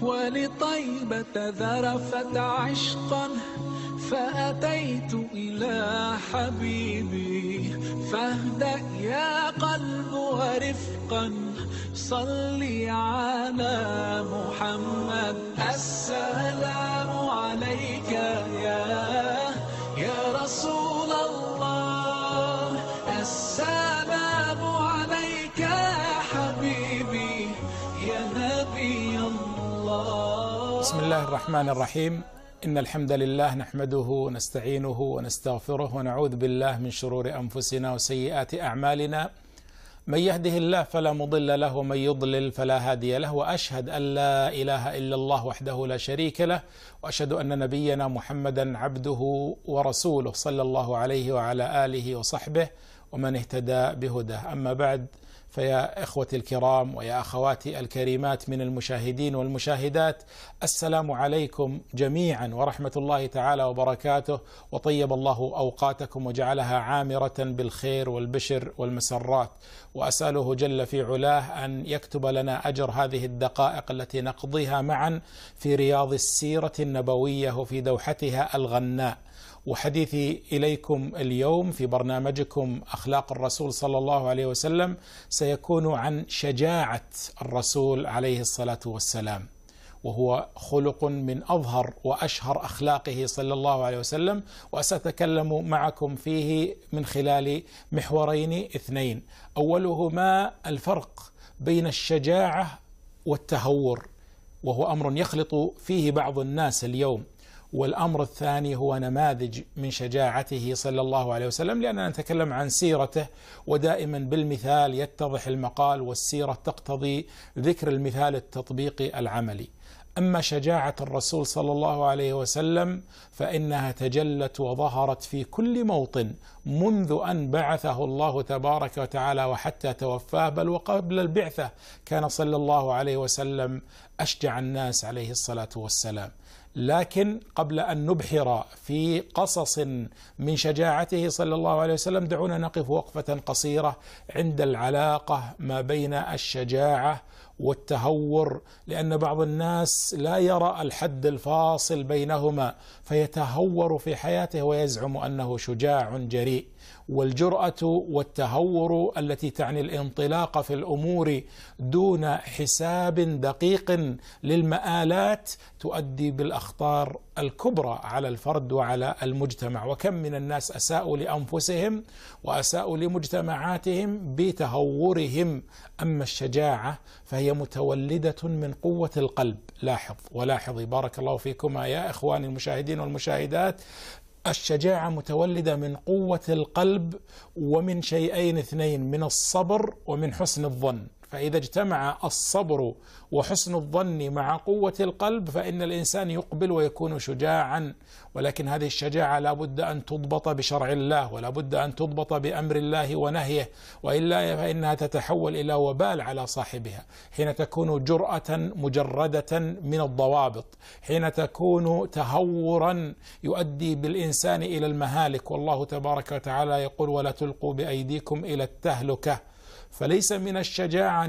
ولطيبة ذرفت عشقا فأتيت إلى حبيبي فاهدأ يا قلب ورفقا صلي على محمد. السلام عليك يا رسول الله، السلام عليك يا حبيبي يا نبي الله. بسم الله الرحمن الرحيم. إن الحمد لله نحمده ونستعينه ونستغفره ونعوذ بالله من شرور أنفسنا وسيئات أعمالنا. من يهده الله فلا مضل له ومن يضلل فلا هادي له، وأشهد أن لا إله إلا الله وحده لا شريك له، وأشهد أن نبينا محمدا عبده ورسوله صلى الله عليه وعلى آله وصحبه ومن اهتدى بهداه. أما بعد، فيا إخوتي الكرام ويا أخواتي الكريمات من المشاهدين والمشاهدات، السلام عليكم جميعا ورحمة الله تعالى وبركاته، وطيب الله أوقاتكم وجعلها عامرة بالخير والبشر والمسرات. وأسأله جل في علاه أن يكتب لنا أجر هذه الدقائق التي نقضيها معا في رياض السيرة النبوية وفي دوحتها الغناء. وحديثي إليكم اليوم في برنامجكم أخلاق الرسول صلى الله عليه وسلم سيكون عن شجاعة الرسول عليه الصلاة والسلام، وهو خلق من أظهر وأشهر أخلاقه صلى الله عليه وسلم، وسأتكلم معكم فيه من خلال محورين اثنين. أولهما الفرق بين الشجاعة والتهور، وهو أمر يخلط فيه بعض الناس اليوم. والأمر الثاني هو نماذج من شجاعته صلى الله عليه وسلم، لأننا نتكلم عن سيرته، ودائما بالمثال يتضح المقال، والسيرة تقتضي ذكر المثال التطبيقي العملي. أما شجاعة الرسول صلى الله عليه وسلم فإنها تجلت وظهرت في كل موطن منذ أن بعثه الله تبارك وتعالى وحتى توفاه، بل وقبل البعثة كان صلى الله عليه وسلم أشجع الناس عليه الصلاة والسلام. لكن قبل أن نبحر في قصص من شجاعته صلى الله عليه وسلم، دعونا نقف وقفة قصيرة عند العلاقة ما بين الشجاعة والتهور، لأن بعض الناس لا يرى الحد الفاصل بينهما فيتهور في حياته ويزعم أنه شجاع جريء. والجرأة والتهور التي تعني الانطلاق في الأمور دون حساب دقيق للمآلات تؤدي بالأخطار الكبرى على الفرد وعلى المجتمع. وكم من الناس أساءوا لأنفسهم وأساءوا لمجتمعاتهم بتهورهم. أما الشجاعة فهي متولدة من قوة القلب. ولاحظي بارك الله فيكما يا إخواني المشاهدين والمشاهدات، الشجاعة متولدة من قوة القلب ومن شيئين اثنين، من الصبر ومن حسن الظن. فإذا اجتمع الصبر وحسن الظن مع قوة القلب فإن الإنسان يقبل ويكون شجاعا. ولكن هذه الشجاعة لا بد أن تضبط بشرع الله، ولا بد أن تضبط بأمر الله ونهيه، وإلا فإنها تتحول إلى وبال على صاحبها. حين تكون جرأة مجردة من الضوابط، حين تكون تهورا يؤدي بالإنسان إلى المهالك. والله تبارك وتعالى يقول: ولا تلقوا بأيديكم إلى التهلكة. فليس من الشجاعة أن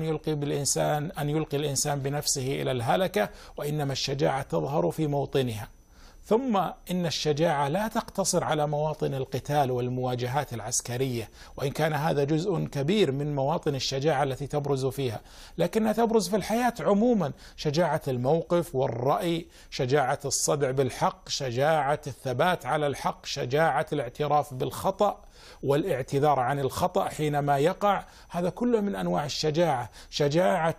يلقي الإنسان بنفسه إلى الهلكة، وإنما الشجاعة تظهر في موطنها. ثم إن الشجاعة لا تقتصر على مواطن القتال والمواجهات العسكرية، وإن كان هذا جزء كبير من مواطن الشجاعة التي تبرز فيها، لكنها تبرز في الحياة عموما: شجاعة الموقف والرأي، شجاعة الصدع بالحق، شجاعة الثبات على الحق، شجاعة الاعتراف بالخطأ والاعتذار عن الخطأ حينما يقع. هذا كله من أنواع الشجاعة. شجاعة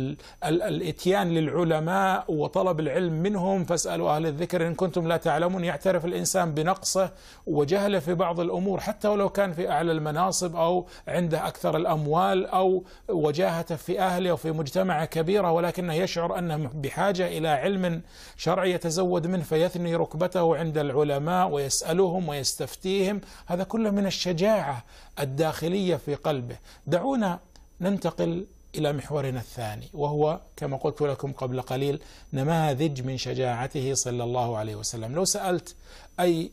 الاتيان للعلماء وطلب العلم منهم، فاسألوا أهل الذكر إن كنتم لا تعلمون. يعترف الإنسان بنقصه وجهله في بعض الأمور، حتى ولو كان في أعلى المناصب أو عنده أكثر الأموال أو وجاهته في أهله وفي مجتمع كبيرة، ولكنه يشعر أنه بحاجة إلى علم شرعي يتزود منه، فيثني ركبته عند العلماء ويسألهم ويستفتيهم. هذا كله من الشجاعة الداخلية في قلبه. دعونا ننتقل إلى محورنا الثاني، وهو كما قلت لكم قبل قليل نماذج من شجاعته صلى الله عليه وسلم. لو سألت أي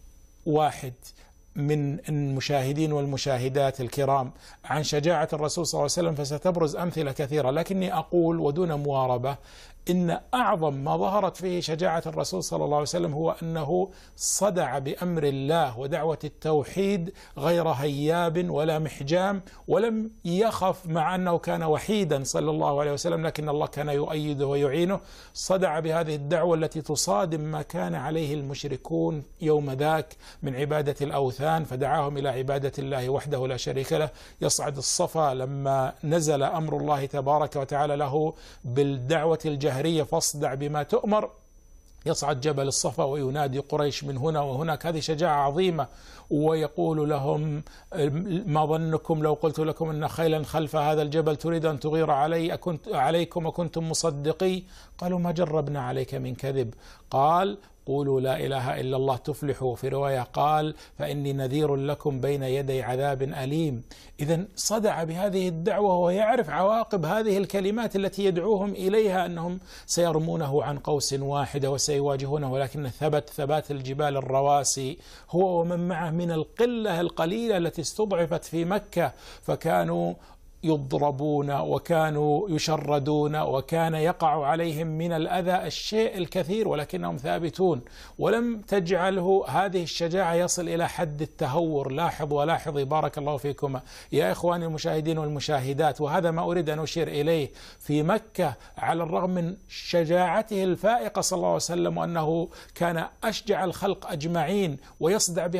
واحد من المشاهدين والمشاهدات الكرام عن شجاعة الرسول صلى الله عليه وسلم فستبرز أمثلة كثيرة، لكني أقول ودون مواربة إن أعظم ما ظهرت فيه شجاعة الرسول صلى الله عليه وسلم هو أنه صدع بأمر الله ودعوة التوحيد غير هياب ولا محجام، ولم يخف مع أنه كان وحيدا صلى الله عليه وسلم، لكن الله كان يؤيده ويعينه. صدع بهذه الدعوة التي تصادم ما كان عليه المشركون يوم ذاك من عبادة الأوثان، فدعاهم إلى عبادة الله وحده لا شريك له. يصعد الصفا لما نزل أمر الله تبارك وتعالى له بالدعوة الجهرية فاصدع بما تؤمر، يصعد جبل الصفا وينادي قريش من هنا وهناك، هذه شجاعة عظيمة. ويقول لهم ما ظنكم لو قلت لكم أن خيلا خلف هذا الجبل تريد أن تغير عليكم وكنتم مصدقي؟ قالوا ما جربنا عليك من كذب. قال قولوا لا إله إلا الله تفلحوا. في رواية قال فإني نذير لكم بين يدي عذاب أليم. إذن صدع بهذه الدعوة ويعرف عواقب هذه الكلمات التي يدعوهم إليها، أنهم سيرمونه عن قوس واحدة وسيواجهونه، ولكن ثبات الجبال الرواسي هو ومن معه من القلة القليلة التي استضعفت في مكة، فكانوا يضربون وكانوا يشردون وكان يقع عليهم من الأذى الشيء الكثير، ولكنهم ثابتون. ولم تجعله هذه الشجاعة يصل إلى حد التهور. لاحظوا بارك الله فيكم يا إخواني المشاهدين والمشاهدات، وهذا ما أريد أن أشير إليه. في مكة على الرغم من شجاعته الفائقة صلى الله عليه وسلم وأنه كان أشجع الخلق أجمعين ويصدع